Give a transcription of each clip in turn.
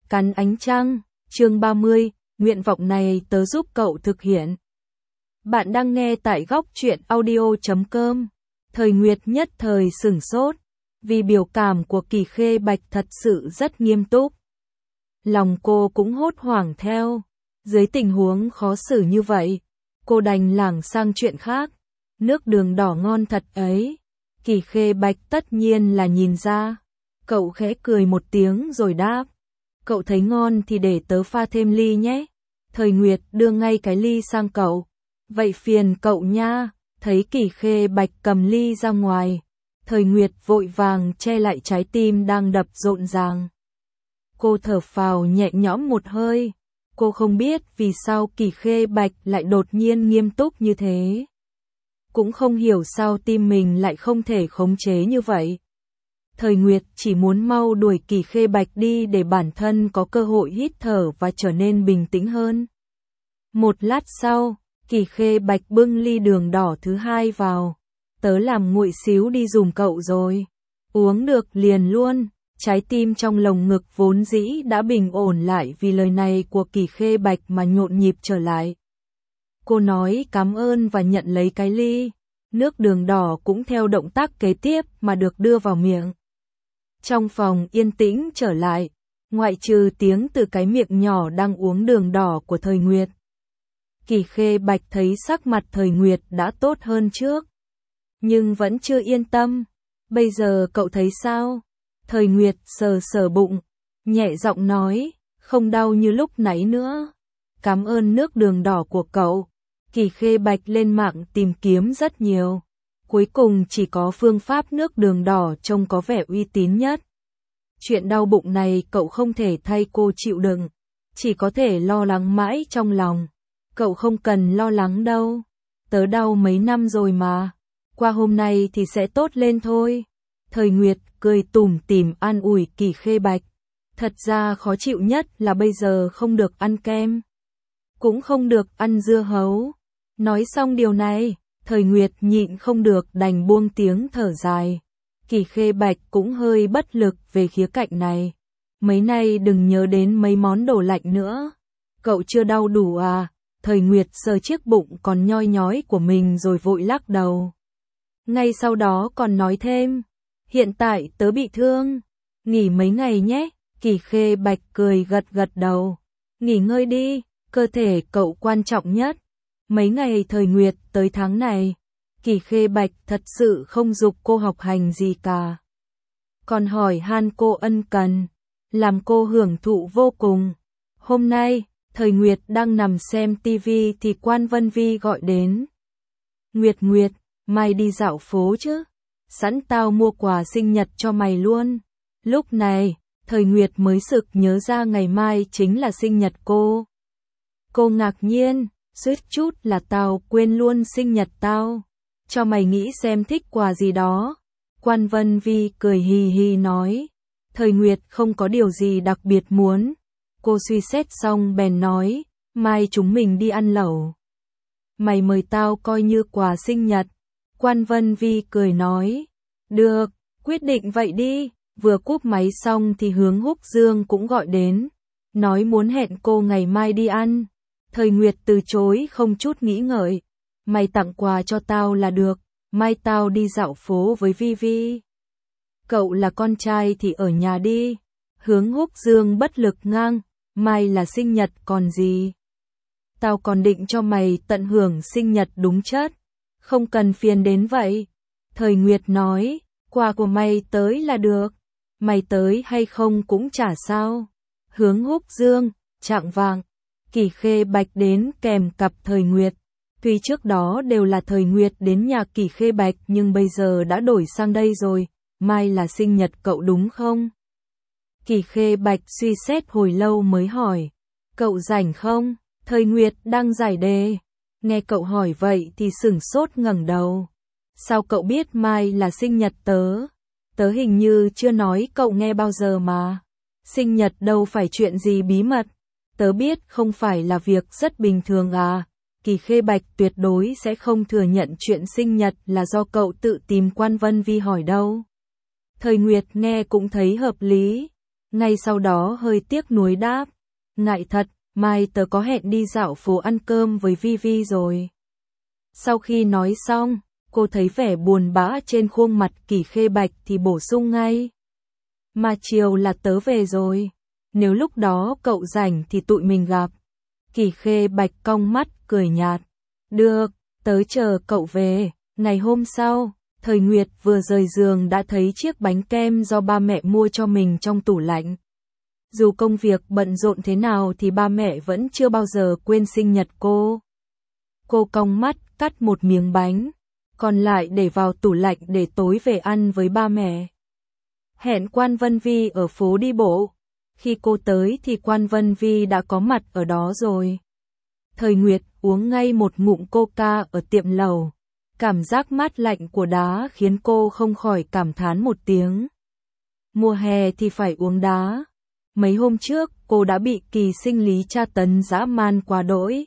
Cắn ánh trăng, chương 30, nguyện vọng này tớ giúp cậu thực hiện. Bạn đang nghe tại góc truyện audio.com. Thời Nguyệt nhất thời sửng sốt, vì biểu cảm của Kỳ Khê Bạch thật sự rất nghiêm túc. Lòng cô cũng hốt hoảng theo, dưới tình huống khó xử như vậy, cô đành lảng sang chuyện khác. Nước đường đỏ ngon thật ấy. Kỳ Khê Bạch tất nhiên là nhìn ra. Cậu khẽ cười một tiếng rồi đáp. Cậu thấy ngon thì để tớ pha thêm ly nhé. Thời Nguyệt đưa ngay cái ly sang cậu. Vậy phiền cậu nha. Thấy Kỳ Khê Bạch cầm ly ra ngoài, Thời Nguyệt vội vàng che lại trái tim đang đập rộn ràng. Cô thở phào nhẹ nhõm một hơi. Cô không biết vì sao Kỳ Khê Bạch lại đột nhiên nghiêm túc như thế. Cũng không hiểu sao tim mình lại không thể khống chế như vậy. Thời Nguyệt chỉ muốn mau đuổi Kỳ Khê Bạch đi để bản thân có cơ hội hít thở và trở nên bình tĩnh hơn. Một lát sau, Kỳ Khê Bạch bưng ly đường đỏ thứ hai vào. Tớ làm nguội xíu đi giùm cậu rồi. Uống được liền luôn. Trái tim trong lồng ngực vốn dĩ đã bình ổn lại vì lời này của Kỳ Khê Bạch mà nhộn nhịp trở lại. Cô nói cảm ơn và nhận lấy cái ly. Nước đường đỏ cũng theo động tác kế tiếp mà được đưa vào miệng. Trong phòng yên tĩnh trở lại, ngoại trừ tiếng từ cái miệng nhỏ đang uống đường đỏ của Thời Nguyệt. Kỳ Khê Bạch thấy sắc mặt Thời Nguyệt đã tốt hơn trước, nhưng vẫn chưa yên tâm. Bây giờ cậu thấy sao? Thời Nguyệt sờ sờ bụng, nhẹ giọng nói, không đau như lúc nãy nữa. Cảm ơn nước đường đỏ của cậu. Kỳ Khê Bạch lên mạng tìm kiếm rất nhiều. Cuối cùng chỉ có phương pháp nước đường đỏ trông có vẻ uy tín nhất. Chuyện đau bụng này cậu không thể thay cô chịu đựng, chỉ có thể lo lắng mãi trong lòng. Cậu không cần lo lắng đâu, tớ đau mấy năm rồi mà, qua hôm nay thì sẽ tốt lên thôi. Thời Nguyệt cười tủm tỉm an ủi Kỳ Khê Bạch. Thật ra khó chịu nhất là bây giờ không được ăn kem, cũng không được ăn dưa hấu. Nói xong điều này, Thời Nguyệt nhịn không được đành buông tiếng thở dài. Kỳ Khê Bạch cũng hơi bất lực về khía cạnh này. Mấy nay đừng nhớ đến mấy món đồ lạnh nữa. Cậu chưa đau đủ à? Thời Nguyệt sờ chiếc bụng còn nhoi nhói của mình rồi vội lắc đầu. Ngay sau đó còn nói thêm. Hiện tại tớ bị thương. Nghỉ mấy ngày nhé. Kỳ Khê Bạch cười gật gật đầu. Nghỉ ngơi đi, cơ thể cậu quan trọng nhất. Mấy ngày Thời Nguyệt tới tháng này, Kỳ Khê Bạch thật sự không giục cô học hành gì cả. Còn hỏi han cô ân cần, làm cô hưởng thụ vô cùng. Hôm nay, Thời Nguyệt đang nằm xem tivi thì Quan Vân Vi gọi đến. Nguyệt Nguyệt, mai đi dạo phố chứ? Sẵn tao mua quà sinh nhật cho mày luôn. Lúc này, Thời Nguyệt mới sực nhớ ra ngày mai chính là sinh nhật cô. Cô ngạc nhiên. Suýt chút là tao quên luôn sinh nhật tao. Cho mày nghĩ xem thích quà gì đó. Quan Vân Vi cười hì hì nói. Thời Nguyệt không có điều gì đặc biệt muốn. Cô suy xét xong bèn nói. Mai chúng mình đi ăn lẩu. Mày mời tao coi như quà sinh nhật. Quan Vân Vi cười nói. Được, quyết định vậy đi. Vừa cúp máy xong thì Hướng Húc Dương cũng gọi đến. Nói muốn hẹn cô ngày mai đi ăn. Thời Nguyệt từ chối không chút nghĩ ngợi. Mày tặng quà cho tao là được, mai tao đi dạo phố với Vi Vi. Cậu là con trai thì ở nhà đi. Hướng Húc Dương bất lực ngang, mai là sinh nhật còn gì. Tao còn định cho mày tận hưởng sinh nhật đúng chất, không cần phiền đến vậy. Thời Nguyệt nói, quà của mày tới là được, mày tới hay không cũng chả sao. Hướng Húc Dương, chạng vạng. Kỳ Khê Bạch đến kèm cặp Thời Nguyệt. Tuy trước đó đều là Thời Nguyệt đến nhà Kỳ Khê Bạch nhưng bây giờ đã đổi sang đây rồi. Mai là sinh nhật cậu đúng không? Kỳ Khê Bạch suy xét hồi lâu mới hỏi. Cậu rảnh không? Thời Nguyệt đang giải đề. Nghe cậu hỏi vậy thì sửng sốt ngẩng đầu. Sao cậu biết mai là sinh nhật tớ? Tớ hình như chưa nói cậu nghe bao giờ mà. Sinh nhật đâu phải chuyện gì bí mật. Tớ biết không phải là việc rất bình thường à. Kỳ Khê Bạch tuyệt đối sẽ không thừa nhận chuyện sinh nhật là do cậu tự tìm Quan Vân Vi hỏi đâu. Thời Nguyệt nghe cũng thấy hợp lý. Ngay sau đó hơi tiếc nuối đáp, ngại thật, mai tớ có hẹn đi dạo phố ăn cơm với Vi Vi rồi. Sau khi nói xong, cô thấy vẻ buồn bã trên khuôn mặt Kỷ Khê Bạch thì bổ sung ngay. Mà chiều là tớ về rồi, nếu lúc đó cậu rảnh thì tụi mình gặp. Kỷ Khê Bạch cong mắt cười nhạt, được, tớ chờ cậu về. Ngày hôm sau, Thời Nguyệt vừa rời giường đã thấy chiếc bánh kem do ba mẹ mua cho mình trong tủ lạnh. Dù công việc bận rộn thế nào thì ba mẹ vẫn chưa bao giờ quên sinh nhật cô. Cô cong mắt cắt một miếng bánh, còn lại để vào tủ lạnh để tối về ăn với ba mẹ. Hẹn Quan Vân Vi ở phố đi bộ. Khi cô tới thì Quan Vân Vi đã có mặt ở đó rồi. Thời Nguyệt uống ngay một ngụm coca ở tiệm lẩu. Cảm giác mát lạnh của đá khiến cô không khỏi cảm thán một tiếng. Mùa hè thì phải uống đá. Mấy hôm trước cô đã bị Kỳ Sinh Lý tra tấn dã man quá đỗi.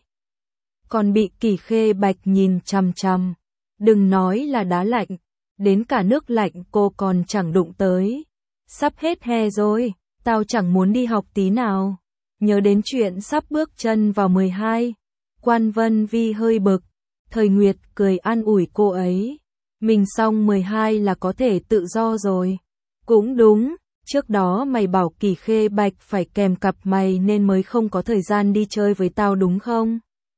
Còn bị Kỷ Khê Bạch nhìn chằm chằm. Đừng nói là đá lạnh, đến cả nước lạnh cô còn chẳng đụng tới. Sắp hết hè rồi, tao chẳng muốn đi học tí nào. Nhớ đến chuyện sắp bước chân vào 12. Quan Vân Vi hơi bực. Thời Nguyệt cười an ủi cô ấy. Mình xong 12 là có thể tự do rồi. Cũng đúng, trước đó mày bảo Kỷ Khê Bạch phải kèm cặp mày nên mới không có thời gian đi chơi với tao đúng không?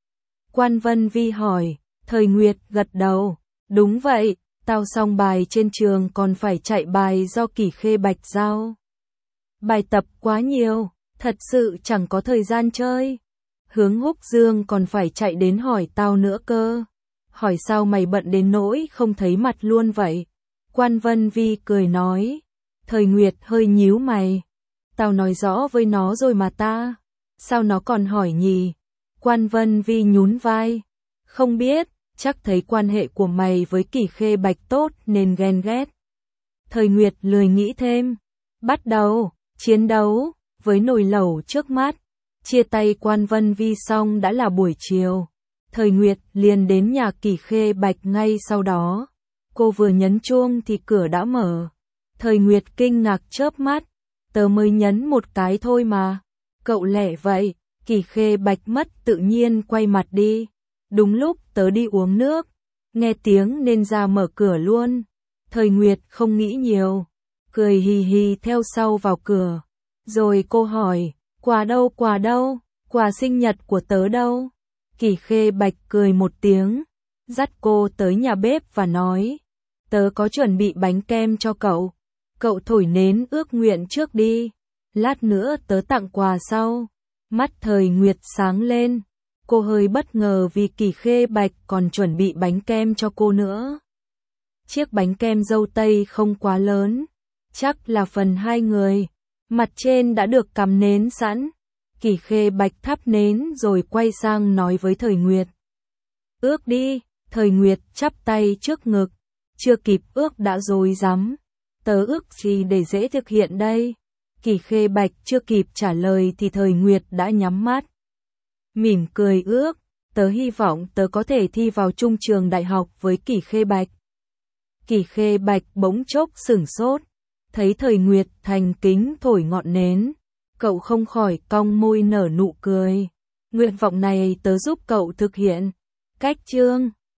Quan Vân Vi hỏi. Thời Nguyệt gật đầu. Đúng vậy, tao xong bài trên trường còn phải chạy bài do Kỷ Khê Bạch giao. Bài tập quá nhiều, thật sự chẳng có thời gian chơi. Hướng Húc Dương còn phải chạy đến hỏi tao nữa cơ. Hỏi sao mày bận đến nỗi không thấy mặt luôn vậy? Quan Vân Vi cười nói. Thời Nguyệt hơi nhíu mày. Tao nói rõ với nó rồi mà ta. Sao nó còn hỏi nhỉ? Quan Vân Vi nhún vai. Không biết, chắc thấy quan hệ của mày với Kỷ Khê Bạch tốt nên ghen ghét. Thời Nguyệt lười nghĩ thêm. Bắt đầu, chiến đấu, với nồi lẩu trước mắt. Chia tay Quan Vân Vi xong đã là buổi chiều. Thời Nguyệt liền đến nhà Kỷ Khê Bạch ngay sau đó. Cô vừa nhấn chuông thì cửa đã mở. Thời Nguyệt kinh ngạc chớp mắt. Tớ mới nhấn một cái thôi mà. Cậu lẹ vậy. Kỷ Khê Bạch mất tự nhiên quay mặt đi. Đúng lúc tớ đi uống nước. Nghe tiếng nên ra mở cửa luôn. Thời Nguyệt không nghĩ nhiều. Cười hì hì theo sau vào cửa. Rồi cô hỏi. Quà đâu? Quà sinh nhật của tớ đâu? Kỷ Khê Bạch cười một tiếng. Dắt cô tới nhà bếp và nói. Tớ có chuẩn bị bánh kem cho cậu. Cậu thổi nến ước nguyện trước đi. Lát nữa tớ tặng quà sau. Mắt Thời Nguyệt sáng lên. Cô hơi bất ngờ vì Kỷ Khê Bạch còn chuẩn bị bánh kem cho cô nữa. Chiếc bánh kem dâu tây không quá lớn. Chắc là phần hai người. Mặt trên đã được cắm nến sẵn. Kỷ Khê Bạch thắp nến rồi quay sang nói với Thời Nguyệt. Ước đi. Thời Nguyệt chắp tay trước ngực. Chưa kịp ước đã rối rắm. Tớ ước gì để dễ thực hiện đây? Kỷ Khê Bạch chưa kịp trả lời thì Thời Nguyệt đã nhắm mắt. Mỉm cười ước. Tớ hy vọng tớ có thể thi vào trung trường đại học với Kỷ Khê Bạch. Kỷ Khê Bạch bỗng chốc sửng sốt. Thấy Thời Nguyệt thành kính thổi ngọn nến. Cậu không khỏi cong môi nở nụ cười. Nguyện vọng này tớ giúp cậu thực hiện. Cách chương